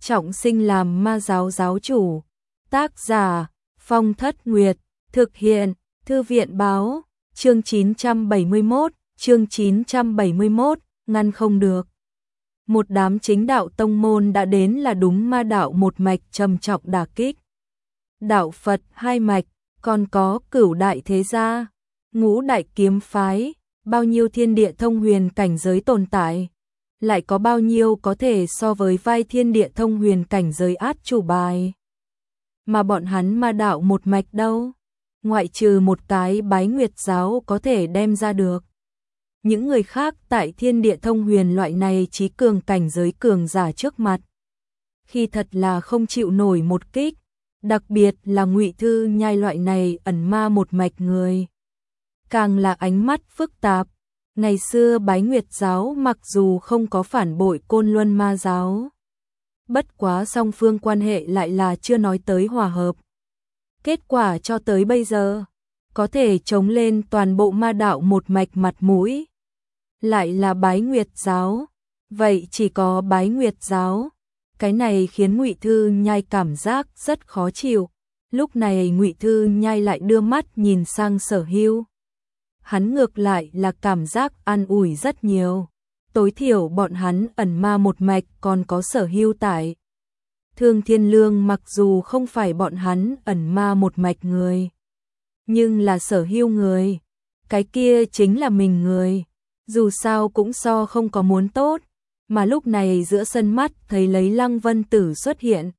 trọng sinh làm ma giáo giáo chủ. Tác giả Phong Thất Nguyệt, thực hiện Thư viện Báo, chương 971, ngăn không được. Một đám chính đạo tông môn đã đến là đúng ma đạo một mạch trầm trọng đả kích. Đạo Phật hai mạch, còn có Cửu đại thế gia, Ngũ đại kiếm phái, bao nhiêu thiên địa thông huyền cảnh giới tồn tại, lại có bao nhiêu có thể so với vai thiên địa thông huyền cảnh giới át chủ bài. Mà bọn hắn ma đạo một mạch đâu, ngoại trừ một cái Bái Nguyệt giáo có thể đem ra được. Những người khác tại thiên địa thông huyền loại này trí cường cảnh giới cường giả trước mặt, khi thật là không chịu nổi một kích, đặc biệt là Ngụy Thư Nhai loại này ẩn ma một mạch người. Càng là ánh mắt phức tạp, ngày xưa Bái Nguyệt giáo mặc dù không có phản bội Côn Luân ma giáo, bất quá song phương quan hệ lại là chưa nói tới hòa hợp. Kết quả cho tới bây giờ, có thể chống lên toàn bộ ma đạo một mạch mặt mũi, lại là Bái Nguyệt giáo. Vậy chỉ có Bái Nguyệt giáo. Cái này khiến Ngụy Thư Nhai cảm giác rất khó chịu. Lúc này Ngụy Thư Nhai lại đưa mắt nhìn sang Sở Hưu. Hắn ngược lại là cảm giác an ủi rất nhiều. Tối thiểu bọn hắn ẩn ma một mạch còn có Sở Hưu tại. Thương Thiên Lương mặc dù không phải bọn hắn ẩn ma một mạch người, nhưng là Sở Hưu người. Cái kia chính là mình người. Dù sao cũng so không có muốn tốt. Mà lúc này giữa sân mắt thấy lấy Lăng Vân Tử xuất hiện,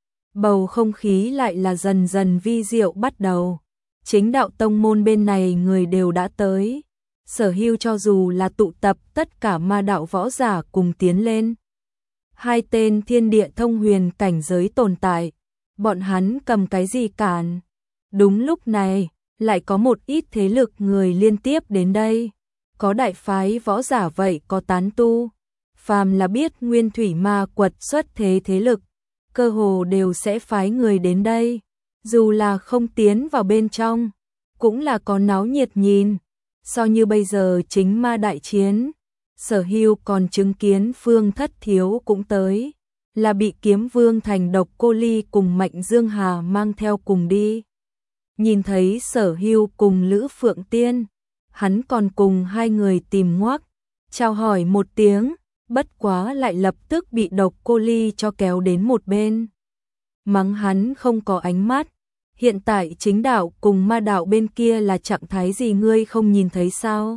bầu không khí lại là dần dần vi diệu bắt đầu. Chính đạo tông môn bên này người đều đã tới. Sở Hưu cho dù là tụ tập tất cả ma đạo võ giả cùng tiến lên. Hai tên thiên địa thông huyền cảnh giới tồn tại, bọn hắn cầm cái gì cản? Đúng lúc này, lại có một ít thế lực người liên tiếp đến đây. Có đại phái võ giả vậy có tán tu. Phàm là biết Nguyên Thủy Ma Quật xuất thế thế lực, cơ hồ đều sẽ phái người đến đây. Dù là không tiến vào bên trong, cũng là có náo nhiệt nhìn. So như bây giờ chính ma đại chiến, Sở Hưu còn chứng kiến Phương Thất Thiếu cũng tới, là bị Kiếm Vương thành độc cô ly cùng Mạnh Dương Hà mang theo cùng đi. Nhìn thấy Sở Hưu cùng Lữ Phượng Tiên, hắn còn cùng hai người tìm ngoắc, chào hỏi một tiếng, bất quá lại lập tức bị độc cô ly cho kéo đến một bên. Mắng hắn không có ánh mắt, hiện tại chính đạo cùng ma đạo bên kia là trạng thái gì ngươi không nhìn thấy sao?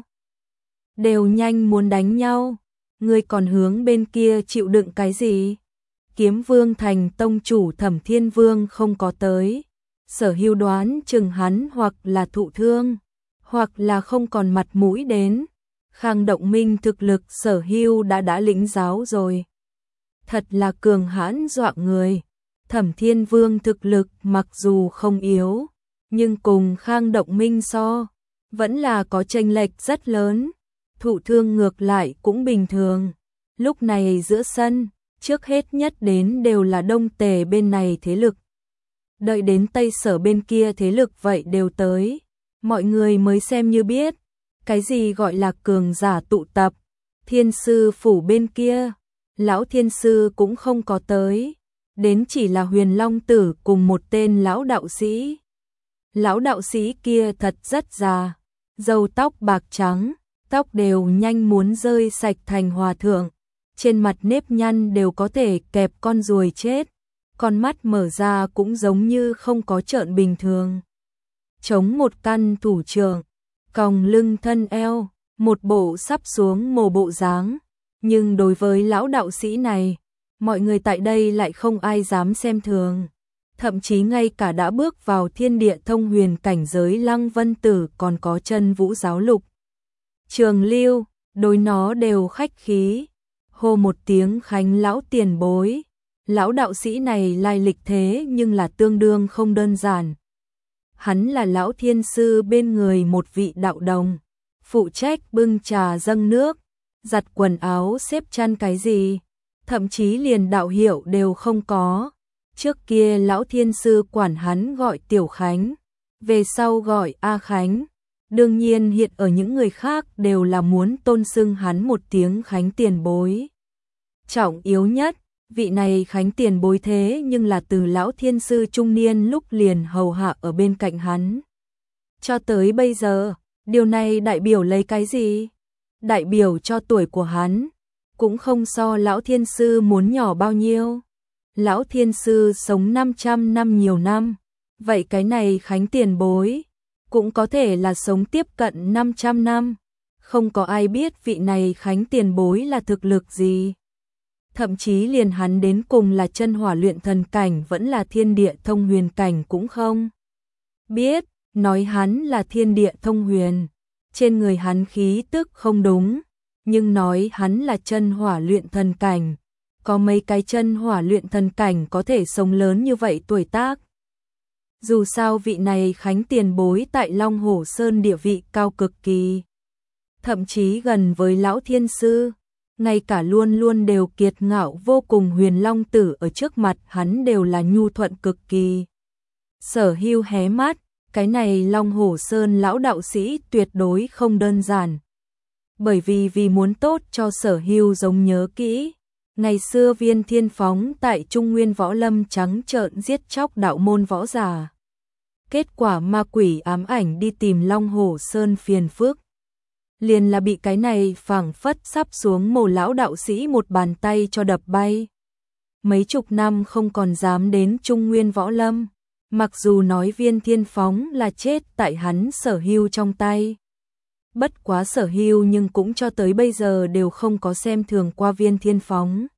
Đều nhanh muốn đánh nhau, ngươi còn hướng bên kia chịu đựng cái gì? Kiếm Vương thành tông chủ Thẩm Thiên Vương không có tới, Sở Hưu đoán chừng hắn hoặc là thụ thương, hoặc là không còn mặt mũi đến. Khang Động Minh thực lực Sở Hưu đã lĩnh giáo rồi. Thật là cường hãn dọa người. Thẩm Thiên Vương thực lực mặc dù không yếu, nhưng cùng Khang Động Minh so, vẫn là có chênh lệch rất lớn. Thụ thương ngược lại cũng bình thường. Lúc này giữa sân, trước hết nhất đến đều là Đông Tề bên này thế lực. Đợi đến Tây Sở bên kia thế lực vậy đều tới. Mọi người mới xem như biết. Cái gì gọi là cường giả tụ tập. Thiên sư phủ bên kia, lão thiên sư cũng không có tới. Đến chỉ là Huyền Long Tử cùng một tên lão đạo sĩ. Lão đạo sĩ kia thật rất già, râu tóc bạc trắng, tóc đều nhanh muốn rơi sạch thành hòa thượng. Trên mặt nếp nhăn đều có thể kẹp con ruồi chết. Con mắt mở ra cũng giống như không có trợn bình thường. Chống một căn thủ trưởng, còng lưng thân eo, một bộ sắp xuống mồ bộ dáng. Nhưng đối với lão đạo sĩ này, mọi người tại đây lại không ai dám xem thường. Thậm chí ngay cả đã bước vào thiên địa thông huyền cảnh giới Lăng Vân Tử còn có Chân Vũ giáo lục. Trường Lưu, đối nó đều khách khí. Hô một tiếng khánh lão tiền bối. Lão đạo sĩ này lai lịch thế nhưng là tương đương không đơn giản. Hắn là lão thiên sư bên người một vị đạo đồng, phụ trách bưng trà dâng nước, giặt quần áo xếp chăn cái gì, thậm chí liền đạo hiệu đều không có. Trước kia lão thiên sư quản hắn gọi Tiểu Khánh, về sau gọi A Khánh. Đương nhiên hiện ở những người khác đều là muốn tôn xưng hắn một tiếng Khánh tiền bối. Trọng yếu nhất, vị này Khánh tiền bối thế nhưng là từ lão thiên sư trung niên lúc liền hầu hạ ở bên cạnh hắn. Cho tới bây giờ, điều này đại biểu lấy cái gì? Đại biểu cho tuổi của hắn, cũng không so lão thiên sư muốn nhỏ bao nhiêu. Lão thiên sư sống 500 năm nhiều năm, vậy cái này Khánh tiền bối cũng có thể là sống tiếp cận 500 năm. Không có ai biết vị này Khánh tiền bối là thực lực gì. Thậm chí liền hắn đến cùng là chân hỏa luyện thần cảnh vẫn là thiên địa thông huyền cảnh cũng không biết. Nói hắn là thiên địa thông huyền, trên người hắn khí tức không đúng, nhưng nói hắn là chân hỏa luyện thần cảnh, có mấy cái chân hỏa luyện thần cảnh có thể sống lớn như vậy tuổi tác. Dù sao vị này Khánh tiền bối tại Long Hổ Sơn địa vị cao cực kỳ, thậm chí gần với lão thiên sư, ngay cả luôn luôn đều kiệt ngạo vô cùng Huyền Long tử ở trước mặt hắn đều là nhu thuận cực kỳ. Sở Hưu hé mắt, cái này Long Hổ Sơn lão đạo sĩ tuyệt đối không đơn giản. Bởi vì muốn tốt cho Sở Hưu giống nhớ kỹ, ngày xưa Viên Thiên Phóng tại Trung Nguyên Võ Lâm trắng trợn giết chóc đạo môn võ giả. Kết quả ma quỷ ám ảnh đi tìm Long Hổ Sơn phiền phức. Liền là bị cái này phảng phất sắp xuống mồ lão đạo sĩ một bàn tay cho đập bay. Mấy chục năm không còn dám đến Trung Nguyên Võ Lâm. Mặc dù nói Viên Thiên Phóng là chết tại hắn Sở Hưu trong tay. Bất quá Sở Hưu nhưng cũng cho tới bây giờ đều không có xem thường qua Viên Thiên Phóng.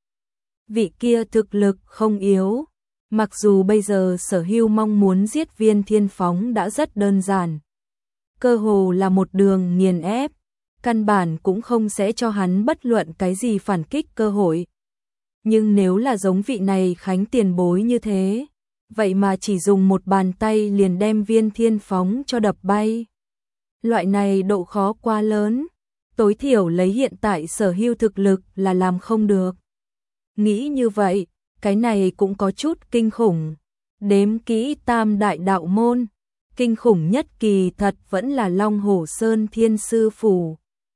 Vị kia thực lực không yếu. Mặc dù bây giờ Sở Hưu mong muốn giết Viên Thiên Phóng đã rất đơn giản. Cơ hồ là một đường nghiền ép. Căn bản cũng không sẽ cho hắn bất luận cái gì phản kích cơ hội. Nhưng nếu là giống vị này Khánh tiền bối như thế, vậy mà chỉ dùng một bàn tay liền đem Viên Thiên Phóng cho đập bay. Loại này độ khó quá lớn, tối thiểu lấy hiện tại Sở Hưu thực lực là làm không được. Nghĩ như vậy, cái này cũng có chút kinh khủng. Đếm kỹ tam đại đạo môn, kinh khủng nhất kỳ thật vẫn là Long Hổ Sơn Thiên Sư Phủ.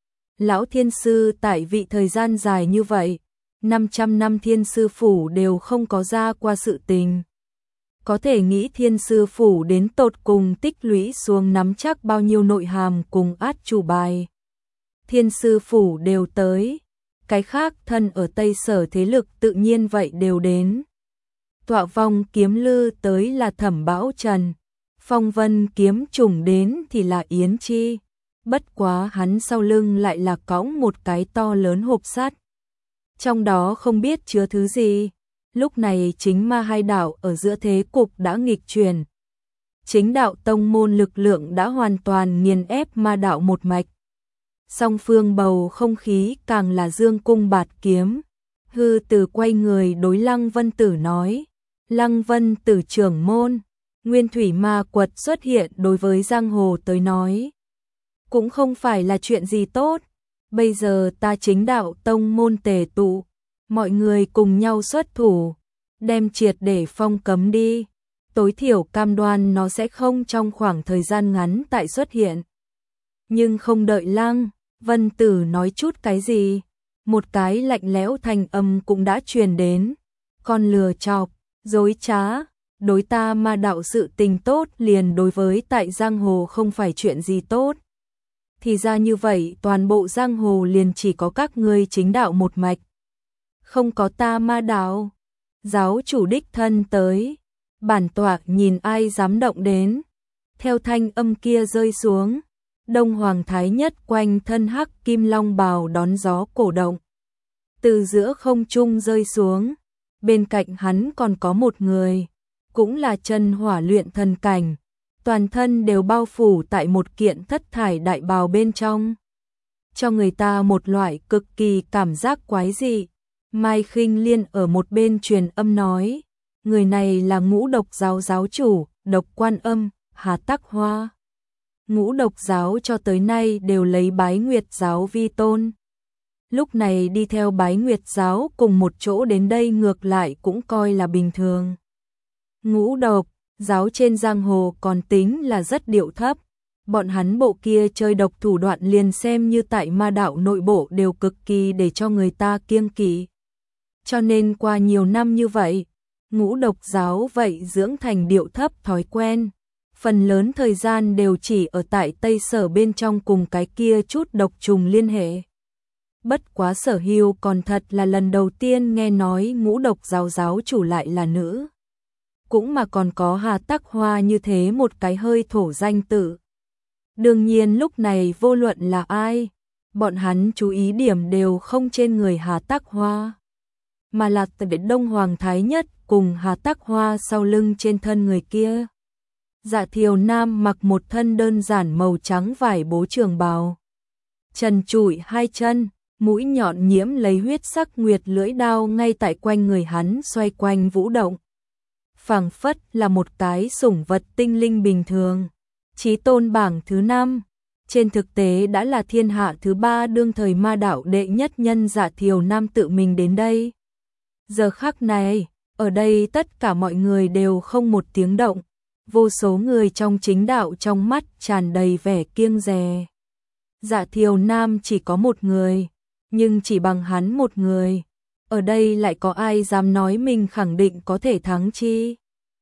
Lão Thiên Sư tại vị thời gian dài như vậy, 500 năm Thiên Sư Phủ đều không có ra qua sự tình. Có thể nghĩ Thiên Sư Phủ đến tột cùng tích lũy xuống nắm chắc bao nhiêu nội hàm cùng át chủ bài. Thiên Sư Phủ đều tới, cái khác thân ở Tây Sở thế lực tự nhiên vậy đều đến. Tọa vong kiếm lư tới là Thẩm Bão Trần, phong vân kiếm trùng đến thì là Yến Chi. Bất quá hắn sau lưng lại là cõng một cái to lớn hộp sắt. Trong đó không biết chứa thứ gì. Lúc này chính ma hai đạo ở giữa thế cục đã nghịch chuyển. Chính đạo tông môn lực lượng đã hoàn toàn nghiền ép ma đạo một mạch. Song phương bầu không khí càng là dương cung bạt kiếm. Hư Tử quay người đối Lăng Vân Tử nói. Lăng Vân Tử trưởng môn, nguyên thủy ma quật xuất hiện đối với giang hồ tới nói. Cũng không phải là chuyện gì tốt. Bây giờ ta chính đạo tông môn tề tụ, mọi người cùng nhau xuất thủ, đem triệt để phong cấm đi. Tối thiểu cam đoan nó sẽ không trong khoảng thời gian ngắn tại xuất hiện. Nhưng không đợi Lăng Vân Tử nói chút cái gì, một cái lạnh lẽo thanh âm cũng đã truyền đến. Con lừa chọc, dối trá, đối ta ma đạo sự tình tốt liền đối với tại giang hồ không phải chuyện gì tốt. Thì ra như vậy toàn bộ giang hồ liền chỉ có các ngươi chính đạo một mạch. Không có ta ma đạo. Giáo chủ đích thân tới. Bản tọa nhìn ai dám động đến. Theo thanh âm kia rơi xuống. Đông Hoàng Thái Nhất quanh thân hắc kim long bào đón gió cổ động. Từ giữa không trung rơi xuống. Bên cạnh hắn còn có một người. Cũng là chân hỏa luyện thần cảnh. Toàn thân đều bao phủ tại một kiện thất thải đại bào bên trong. Cho người ta một loại cực kỳ cảm giác quái dị. Mai Khinh Liên ở một bên truyền âm nói. Người này là Ngũ Độc giáo giáo chủ, Độc Quan Âm, Hà Tắc Hoa. Ngũ Độc giáo cho tới nay đều lấy Bái Nguyệt giáo vi tôn. Lúc này đi theo Bái Nguyệt giáo cùng một chỗ đến đây ngược lại cũng coi là bình thường. Ngũ Độc giáo trên giang hồ còn tính là rất điệu thấp. Bọn hắn bộ kia chơi độc thủ đoạn liền xem như tại ma đạo nội bộ đều cực kỳ để cho người ta kiêng kỵ. Cho nên qua nhiều năm như vậy, Ngũ Độc giáo vậy dưỡng thành điệu thấp thói quen, phần lớn thời gian đều chỉ ở tại Tây Sở bên trong cùng cái kia chút độc trùng liên hệ. Bất quá Sở Hưu còn thật là lần đầu tiên nghe nói Ngũ Độc giáo giáo chủ lại là nữ. Cũng mà còn có Hà Tắc Hoa như thế một cái hơi thổ danh tử. Đương nhiên lúc này vô luận là ai, bọn hắn chú ý điểm đều không trên người Hà Tắc Hoa, mà là từ Đông Hoàng Thái Nhất cùng Hà Tắc Hoa sau lưng trên thân người kia. Dạ Thiều Nam mặc một thân đơn giản màu trắng vải bố trường bào, trần trụi hai chân, mũi nhọn nhiễm lấy huyết sắc nguyệt lưỡi đao ngay tại quanh người hắn xoay quanh vũ động. Phảng phất là một cái sủng vật tinh linh bình thường. Chí tôn bảng thứ 5, trên thực tế đã là thiên hạ thứ 3 đương thời ma đạo đệ nhất nhân Dạ Thiều Nam tự mình đến đây. Giờ khắc này, ở đây tất cả mọi người đều không một tiếng động, vô số người trong chính đạo trong mắt tràn đầy vẻ kiêng dè. Dạ Thiều Nam chỉ có một người, nhưng chỉ bằng hắn một người, ở đây lại có ai dám nói mình khẳng định có thể thắng chi?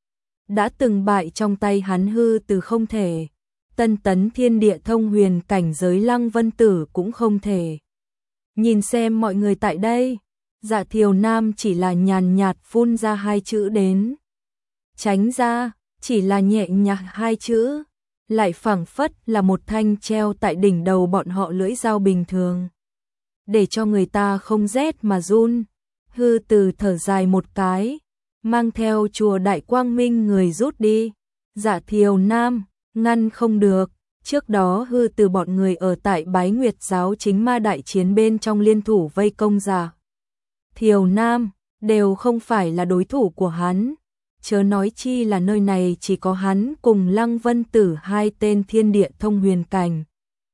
Đã từng bại trong tay hắn hư từ không thể, tân tấn thiên địa thông huyền cảnh giới Lăng Vân Tử cũng không thể. Nhìn xem mọi người tại đây, Dạ Thiều Nam chỉ là nhàn nhạt phun ra hai chữ đến. Tránh ra, chỉ là nhẹ nhàng hai chữ, lại phảng phất là một thanh treo tại đỉnh đầu bọn họ lưỡi dao bình thường. Để cho người ta không rét mà run, hư từ thở dài một cái, mang theo chùa Đại Quang Minh người rút đi. Dạ Thiều Nam, ngăn không được, trước đó hư từ bọn người ở tại Bái Nguyệt giáo chính ma đại chiến bên trong liên thủ vây công Dạ Thiều Nam, đều không phải là đối thủ của hắn, chớ nói chi là nơi này chỉ có hắn cùng Lăng Vân Tử hai tên thiên địa thông huyền cảnh.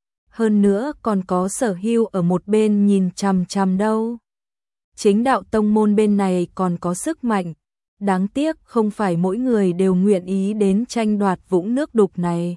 Hơn nữa còn có Sở Hưu ở một bên nhìn chằm chằm đâu. Chính đạo tông môn bên này còn có sức mạnh, đáng tiếc không phải mỗi người đều nguyện ý đến tranh đoạt vũng nước đục này.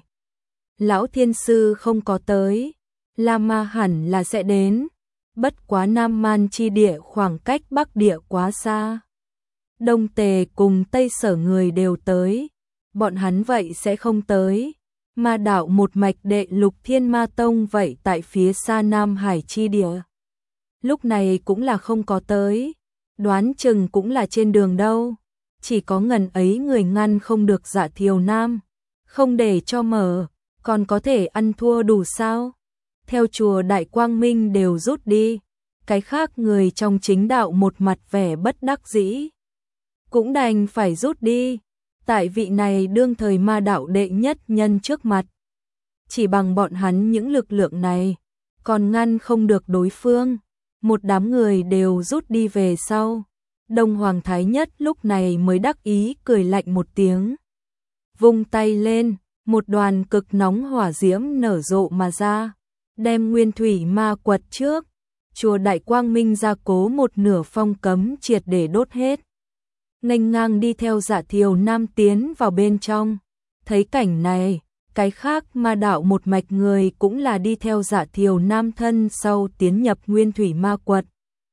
Lão Thiên Sư không có tới, La Ma hẳn là sẽ đến, bất quá Nam Man chi địa khoảng cách Bắc địa quá xa. Đông Tề cùng Tây Sở người đều tới, bọn hắn vậy sẽ không tới. Ma đạo một mạch đệ Lục Thiên Ma Tông vậy tại phía xa Nam Hải chi địa, lúc này cũng là không có tới, đoán chừng cũng là trên đường đâu. Chỉ có ngần ấy người ngăn không được Dạ Thiều Nam, không để cho mở, còn có thể ăn thua đủ sao? Theo chùa Đại Quang Minh đều rút đi, cái khác người trong chính đạo một mặt vẻ bất đắc dĩ, cũng đành phải rút đi. Tại vị này đương thời ma đạo đệ nhất nhân trước mặt, chỉ bằng bọn hắn những lực lượng này, còn ngăn không được đối phương. Một đám người đều rút đi về sau. Đông Hoàng Thái Nhất lúc này mới đắc ý cười lạnh một tiếng. Vung tay lên, một đoàn cực nóng hỏa diễm nở rộ mà ra, đem nguyên thủy ma quật trước chùa Đại Quang Minh gia cố một nửa phong cấm triệt để đốt hết. Nghênh ngang đi theo Dạ Thiều Nam tiến vào bên trong. Thấy cảnh này, cái khác ma đạo một mạch người cũng là đi theo Dạ Thiều Nam thân sau tiến nhập nguyên thủy ma quật.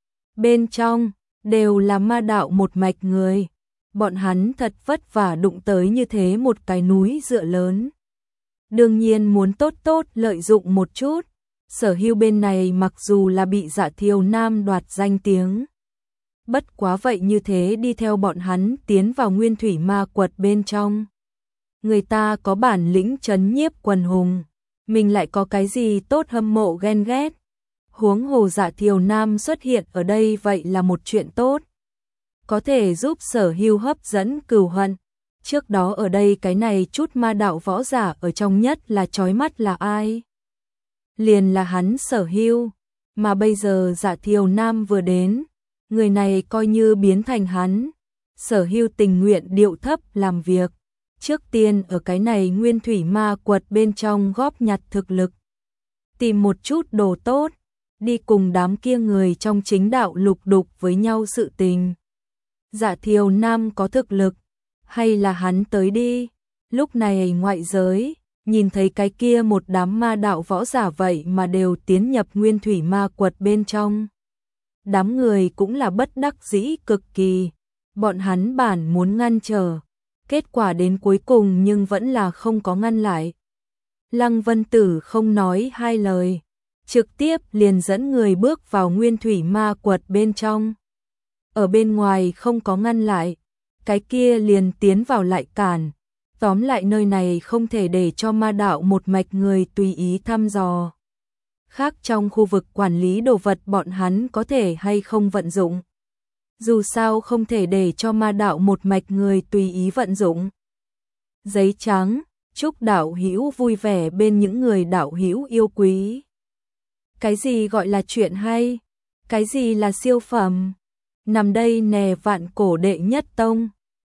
Bên trong đều là ma đạo một mạch người, bọn hắn thật vất vả đụng tới như thế một cái núi dựa lớn. Đương nhiên muốn tốt tốt lợi dụng một chút. Sở Hưu bên này mặc dù là bị Dạ Thiều Nam đoạt danh tiếng, bất quá vậy như thế đi theo bọn hắn tiến vào nguyên thủy ma quật bên trong. Người ta có bản lĩnh trấn nhiếp quần hùng, mình lại có cái gì tốt hâm mộ ghen ghét. Huống hồ Dạ Thiều Nam xuất hiện ở đây vậy là một chuyện tốt, có thể giúp Sở Hưu hấp dẫn cừu hận. Trước đó ở đây cái này chút ma đạo võ giả ở trong nhất là chói mắt là ai? Liền là hắn Sở Hưu, mà bây giờ Dạ Thiều Nam vừa đến, người này coi như biến thành hắn. Sở Hưu tình nguyện điệu thấp làm việc, trước tiên ở cái này nguyên thủy ma quật bên trong góp nhặt thực lực, tìm một chút đồ tốt, đi cùng đám kia người trong chính đạo lục đục với nhau sự tình. Dạ Thiều Nam có thực lực, hay là hắn tới đi? Lúc này ngoại giới, nhìn thấy cái kia một đám ma đạo võ giả vậy mà đều tiến nhập nguyên thủy ma quật bên trong. đám người cũng là bất đắc dĩ cực kỳ. Bọn hắn bản muốn ngăn trở, kết quả đến cuối cùng nhưng vẫn là không có ngăn lại. Lăng Vân Tử không nói hai lời, trực tiếp liền dẫn người bước vào nguyên thủy ma quật bên trong. Ở bên ngoài không có ngăn lại, cái kia liền tiến vào lại cản. Tóm lại nơi này không thể để cho ma đạo một mạch người tùy ý thăm dò. Khác trong khu vực quản lý đồ vật bọn hắn có thể hay không vận dụng. Dù sao không thể để cho ma đạo một mạch người tùy ý vận dụng. Giấy trắng, chúc đạo hữu vui vẻ bên những người đạo hữu yêu quý. Cái gì gọi là chuyện hay? Cái gì là siêu phẩm? Nằm đây nè vạn cổ đệ nhất tông.